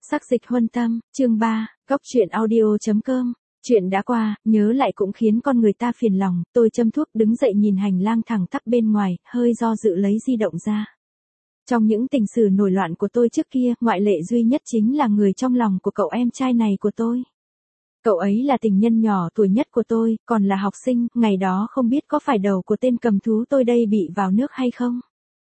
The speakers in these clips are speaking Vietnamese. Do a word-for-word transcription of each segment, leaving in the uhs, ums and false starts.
Sắc dịch huân tâm, chương ba, góc truyện audio.com. Chuyện đã qua, nhớ lại cũng khiến con người ta phiền lòng, tôi châm thuốc đứng dậy nhìn hành lang thẳng tắp bên ngoài, hơi do dự lấy di động ra. Trong những tình sử nổi loạn của tôi trước kia, ngoại lệ duy nhất chính là người trong lòng của cậu em trai này của tôi. Cậu ấy là tình nhân nhỏ tuổi nhất của tôi, còn là học sinh, ngày đó không biết có phải đầu của tên cầm thú tôi đây bị vào nước hay không.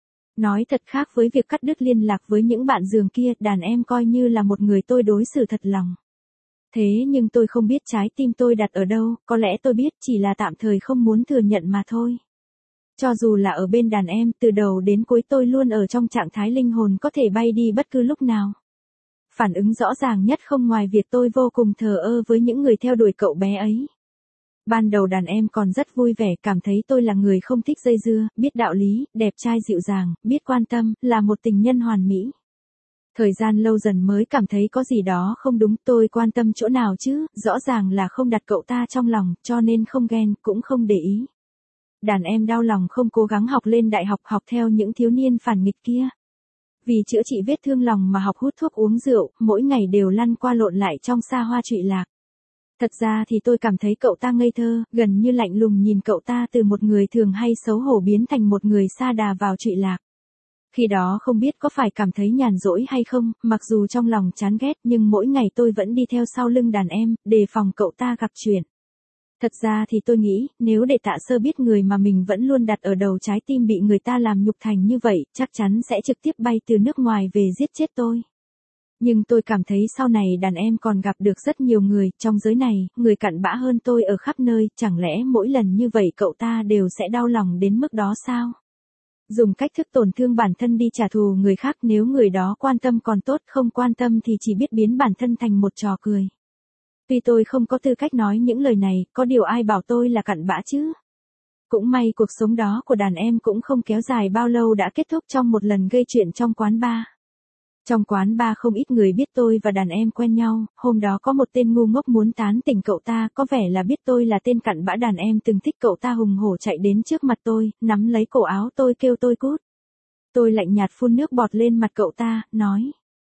Nói thật khác với việc cắt đứt liên lạc với những bạn giường kia, đàn em coi như là một người tôi đối xử thật lòng. Thế nhưng tôi không biết trái tim tôi đặt ở đâu, có lẽ tôi biết chỉ là tạm thời không muốn thừa nhận mà thôi. Cho dù là ở bên đàn em, từ đầu đến cuối tôi luôn ở trong trạng thái linh hồn có thể bay đi bất cứ lúc nào. Phản ứng rõ ràng nhất không ngoài việc tôi vô cùng thờ ơ với những người theo đuổi cậu bé ấy. Ban đầu đàn em còn rất vui vẻ, cảm thấy tôi là người không thích dây dưa, biết đạo lý, đẹp trai dịu dàng, biết quan tâm, là một tình nhân hoàn mỹ. Thời gian lâu dần mới cảm thấy có gì đó không đúng, tôi quan tâm chỗ nào chứ, rõ ràng là không đặt cậu ta trong lòng, cho nên không ghen, cũng không để ý. Đàn em đau lòng không cố gắng học lên đại học, học theo những thiếu niên phản nghịch kia. Vì chữa trị vết thương lòng mà học hút thuốc uống rượu, mỗi ngày đều lăn qua lộn lại trong xa hoa trụy lạc. Thật ra thì tôi cảm thấy cậu ta ngây thơ, gần như lạnh lùng nhìn cậu ta từ một người thường hay xấu hổ biến thành một người sa đà vào trụy lạc. Khi đó không biết có phải cảm thấy nhàn rỗi hay không, mặc dù trong lòng chán ghét nhưng mỗi ngày tôi vẫn đi theo sau lưng đàn em, đề phòng cậu ta gặp chuyện. Thật ra thì tôi nghĩ, nếu để Tạ Sơ biết người mà mình vẫn luôn đặt ở đầu trái tim bị người ta làm nhục thành như vậy, chắc chắn sẽ trực tiếp bay từ nước ngoài về giết chết tôi. Nhưng tôi cảm thấy sau này đàn em còn gặp được rất nhiều người, trong giới này, người cặn bã hơn tôi ở khắp nơi, chẳng lẽ mỗi lần như vậy cậu ta đều sẽ đau lòng đến mức đó sao? Dùng cách thức tổn thương bản thân đi trả thù người khác, nếu người đó quan tâm còn tốt, không quan tâm thì chỉ biết biến bản thân thành một trò cười. Tuy tôi không có tư cách nói những lời này, có điều ai bảo tôi là cặn bã chứ? Cũng may cuộc sống đó của đàn em cũng không kéo dài bao lâu đã kết thúc trong một lần gây chuyện trong quán bar. Trong quán bar không ít người biết tôi và đàn em quen nhau, hôm đó có một tên ngu ngốc muốn tán tỉnh cậu ta, có vẻ là biết tôi là tên cặn bã đàn em từng thích cậu ta, hùng hổ chạy đến trước mặt tôi, nắm lấy cổ áo tôi kêu tôi cút. Tôi lạnh nhạt phun nước bọt lên mặt cậu ta, nói.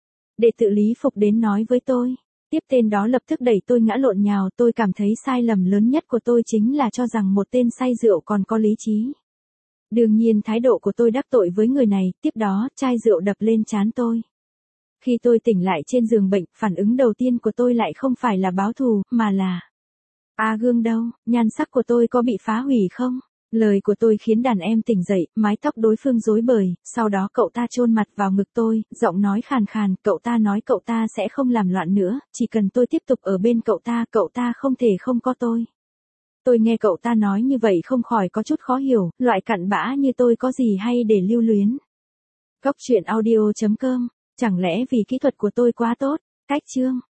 Để tự lý phục đến nói với tôi. Tiếp tên đó lập tức đẩy tôi ngã lộn nhào, tôi cảm thấy sai lầm lớn nhất của tôi chính là cho rằng một tên say rượu còn có lý trí. Đương nhiên thái độ của tôi đắc tội với người này, tiếp đó chai rượu đập lên trán tôi. Khi tôi tỉnh lại trên giường bệnh, phản ứng đầu tiên của tôi lại không phải là báo thù, mà là A Gương đâu, nhan sắc của tôi có bị phá hủy không? Lời của tôi khiến đàn em tỉnh dậy, mái tóc đối phương rối bời, sau đó cậu ta chôn mặt vào ngực tôi, giọng nói khàn khàn, cậu ta nói cậu ta sẽ không làm loạn nữa, chỉ cần tôi tiếp tục ở bên cậu ta, cậu ta không thể không có tôi. Tôi nghe cậu ta nói như vậy không khỏi có chút khó hiểu, loại cặn bã như tôi có gì hay để lưu luyến. Góc truyện audio.com. Chẳng lẽ vì kỹ thuật của tôi quá tốt? Cách chương